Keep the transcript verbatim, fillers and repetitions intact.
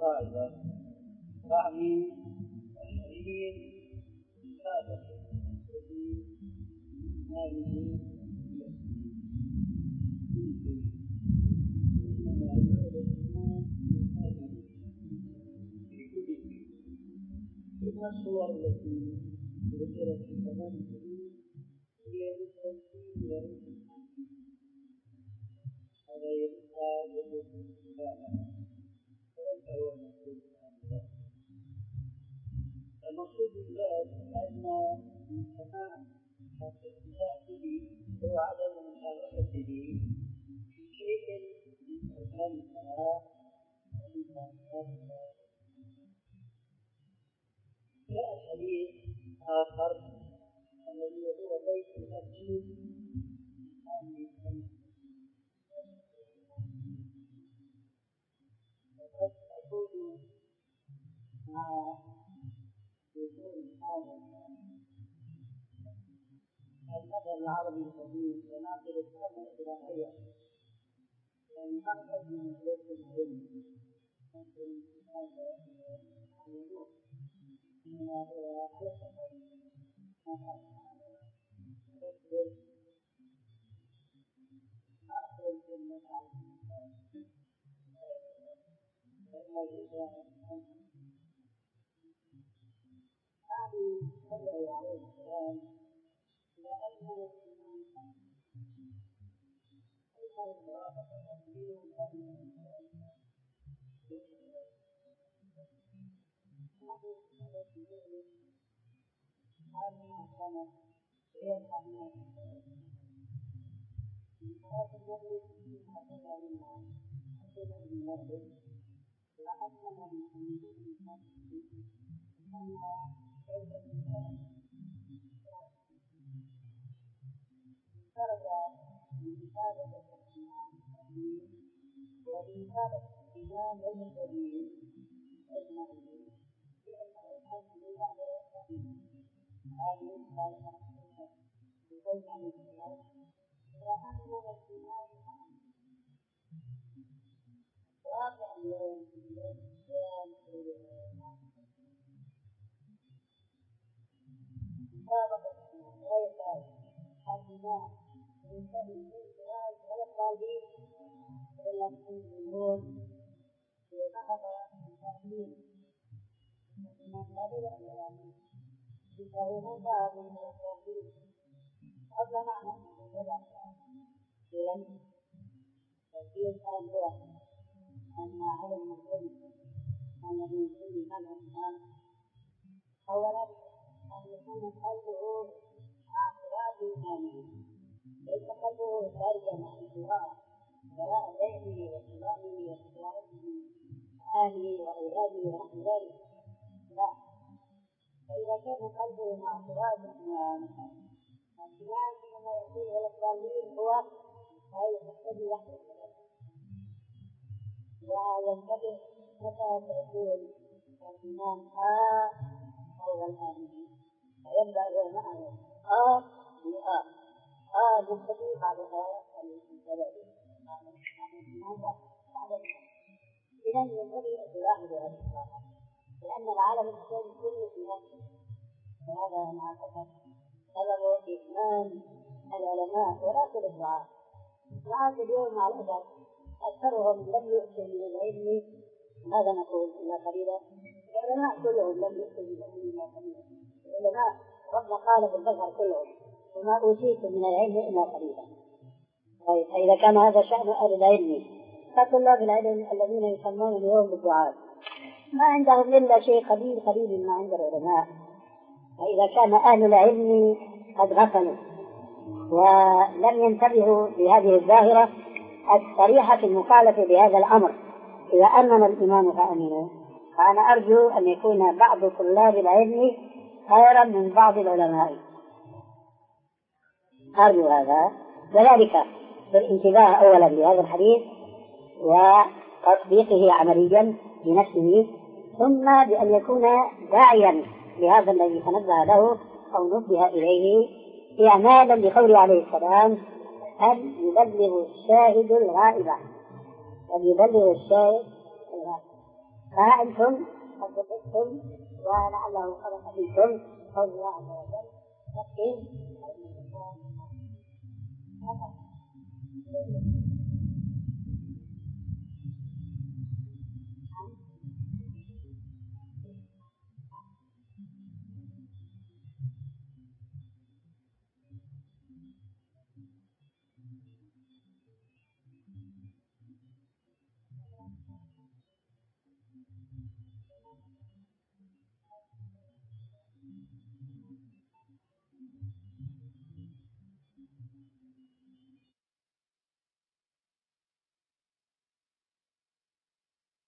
القاعدة رعي الحرير ثابت في هذه ثم الصور التي ذكرت في كلام الحديث هي للتنفيذ هذا يبقى للاستفادة وليس هو المقصود المقصود بالذات أن السماع والاستمتاع به هو عدم مشاركته في شيء من أركان الصلاة ومن أركان الصلاة. جاء حديث آخر الذي هو بيت المسجد هذه السنة وقد أقول مع وصول هذا المثل العربي القديم يناقض السنة الإلهية يعني أخذ من بيت العلم ممكن هذا الوضوء إنما هو حسن أخذ المتعة هذه صلى عليه السلام لأنه ورسالة الإيمان والمسلمين أجمعين لأنه الحمد لله هذه الآية بقول عن الإسلام وأننا الإيمان واقع اليوم في الإسلام مطابقة غير الإيمان من سبيل الإسلام والقادين والمسلمون ونهض التأمين من قبل الإسلام بقولهم بعض من التأمين قبل معنى الإسلام إذن تأكيد هذا أن على المسلم أن من كل من أولا أن يكون قلبه اعتراض إيمانه ليس قلبه خارجا عن الدعاء وراء ذهنه وكلامه واختيارته أهله وأولاده ونحو ذلك لا. فإذا كان قلبه مع اعتراض إيمانه الإيمان حينما يقول ولا الضالين هو لا يقتضي وحده وينتبه متى تقول الإيمان آه أو الآمنين فيبدأ هو معه آه بآه آه ينتبه بعدها الانتباه إذن ينبغي الواحد هذا الإسلام لأن العالم الإسلامي كله في نفسه وهذا مع الأسف سبب إيمان العلماء وراسل الدعاء. الدعاء اليوم مع الأسف أكثرهم لم يؤتوا من العلم ماذا نقول إلا قليلا. العلماء كلهم لم يؤتوا من العلم إلا قليلا. العلماء ربنا قال في البشر كلهم وما أوتيتم من العلم إلا قليلا. طيب فإذا كان هذا شأن أهل العلم فطلاب العلم الذين يسمون اليوم بالدعاء ما عندهم إلا شيء قليل قليل ما عند العلماء. فإذا كان أهل العلم قد غفلوا ولم ينتبهوا لهذه الظاهرة الصريحة في المخالفة بهذا الأمر إذا أمن الإيمان فأمنوا فأنا أرجو أن يكون بعض طلاب العلم خيرا من بعض العلماء أرجو هذا وذلك بالانتباه أولا لهذا الحديث وتطبيقه عمليا بنفسه ثم بأن يكون داعيا لهذا الذي تنبه له أو نبه إليه إعمالا لقوله عليه السلام أن يبلغ الشاهد الغائب أن يبلغ الشاهد الغائب فأنتم قد وجدتم ولعله خلق فيكم قول الله عز وجل لكن